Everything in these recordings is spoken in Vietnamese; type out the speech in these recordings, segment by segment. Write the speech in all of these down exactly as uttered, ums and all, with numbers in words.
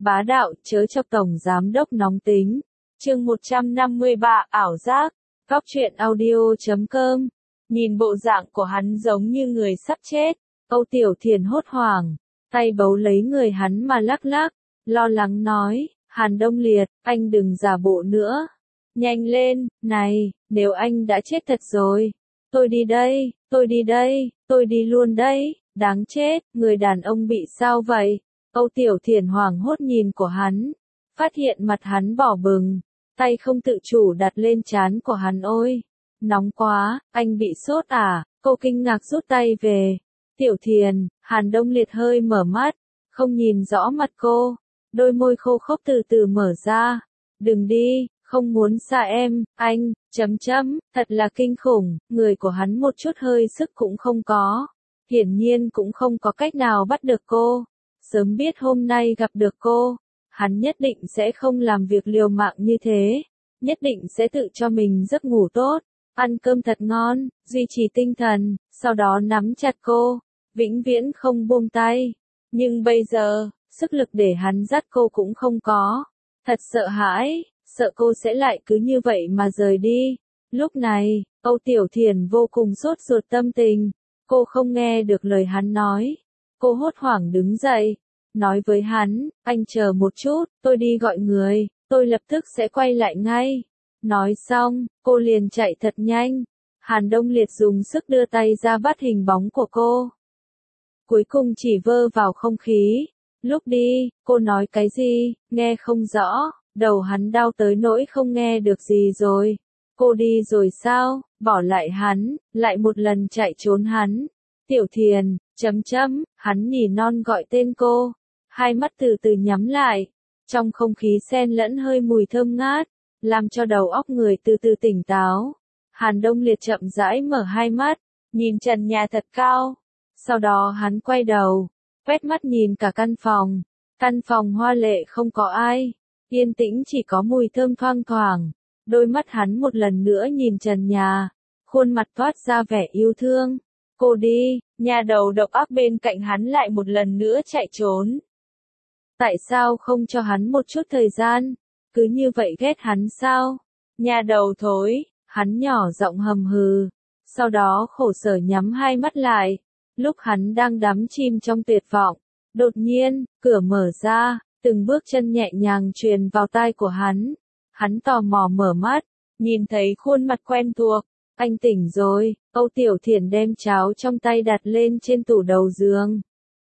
Bá đạo, chớ chọc tổng giám đốc nóng tính. Chương một trăm năm mươi ba, ảo giác. Góc truyện audio chấm com. Nhìn bộ dạng của hắn giống như người sắp chết. Âu Tiểu Thiền hốt hoảng, tay bấu lấy người hắn mà lắc lắc, lo lắng nói, Hàn Đông Liệt, anh đừng giả bộ nữa. Nhanh lên, này, nếu anh đã chết thật rồi. Tôi đi đây, tôi đi đây, tôi đi luôn đây, đáng chết, người đàn ông bị sao vậy? Âu Tiểu Thiền hoảng hốt nhìn của hắn, phát hiện mặt hắn đỏ bừng, tay không tự chủ đặt lên trán của hắn. Ôi, nóng quá, anh bị sốt à? Cô kinh ngạc rút tay về. Tiểu Thiền, Hàn Đông Liệt hơi mở mắt, không nhìn rõ mặt cô, đôi môi khô khốc từ từ mở ra. Đừng đi, không muốn xa em, anh, chấm chấm, thật là kinh khủng, người của hắn một chút hơi sức cũng không có, hiển nhiên cũng không có cách nào bắt được cô. Sớm biết hôm nay gặp được cô, hắn nhất định sẽ không làm việc liều mạng như thế, nhất định sẽ tự cho mình giấc ngủ tốt, ăn cơm thật ngon, duy trì tinh thần, sau đó nắm chặt cô, vĩnh viễn không buông tay. Nhưng bây giờ, sức lực để hắn dắt cô cũng không có, thật sợ hãi, sợ cô sẽ lại cứ như vậy mà rời đi. Lúc này, Âu Tiểu Thiền vô cùng sốt ruột tâm tình, cô không nghe được lời hắn nói. Cô hốt hoảng đứng dậy, nói với hắn, anh chờ một chút, tôi đi gọi người, tôi lập tức sẽ quay lại ngay. Nói xong, cô liền chạy thật nhanh. Hàn Đông Liệt dùng sức đưa tay ra bắt hình bóng của cô. Cuối cùng chỉ vơ vào không khí. Lúc đi, cô nói cái gì, nghe không rõ, đầu hắn đau tới nỗi không nghe được gì rồi. Cô đi rồi sao, bỏ lại hắn, lại một lần chạy trốn hắn. Tiểu Thiền, chấm chấm, hắn nỉ non gọi tên cô, hai mắt từ từ nhắm lại, trong không khí xen lẫn hơi mùi thơm ngát, làm cho đầu óc người từ từ tỉnh táo. Hàn Đông Liệt chậm rãi mở hai mắt, nhìn trần nhà thật cao, sau đó hắn quay đầu, quét mắt nhìn cả căn phòng, căn phòng hoa lệ không có ai, yên tĩnh chỉ có mùi thơm thoang thoảng, đôi mắt hắn một lần nữa nhìn trần nhà, khuôn mặt toát ra vẻ yêu thương. Cô đi, nhà đầu độc ác bên cạnh hắn lại một lần nữa chạy trốn. Tại sao không cho hắn một chút thời gian? Cứ như vậy ghét hắn sao? Nhà đầu thối, hắn nhỏ giọng hầm hừ. Sau đó khổ sở nhắm hai mắt lại. Lúc hắn đang đắm chìm trong tuyệt vọng, đột nhiên, cửa mở ra, từng bước chân nhẹ nhàng truyền vào tai của hắn. Hắn tò mò mở mắt, nhìn thấy khuôn mặt quen thuộc. Anh tỉnh rồi. Âu Tiểu Thiền đem cháo trong tay đặt lên trên tủ đầu giường.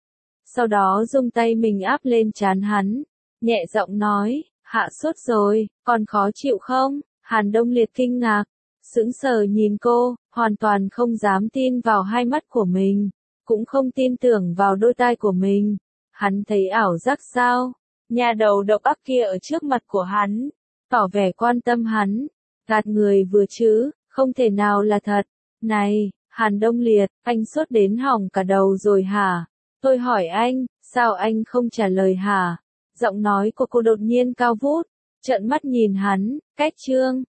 Sau đó dùng tay mình áp lên trán hắn, nhẹ giọng nói, hạ sốt rồi, còn khó chịu không? Hàn Đông Liệt kinh ngạc, sững sờ nhìn cô, hoàn toàn không dám tin vào hai mắt của mình, cũng không tin tưởng vào đôi tai của mình. Hắn thấy ảo giác sao? Nhà đầu độc ác kia ở trước mặt của hắn, tỏ vẻ quan tâm hắn, gạt người vừa chứ, không thể nào là thật. Này, Hàn Đông Liệt, anh sốt đến hỏng cả đầu rồi hả? Tôi hỏi anh, sao anh không trả lời hả? Giọng nói của cô đột nhiên cao vút, trợn mắt nhìn hắn, cách chương,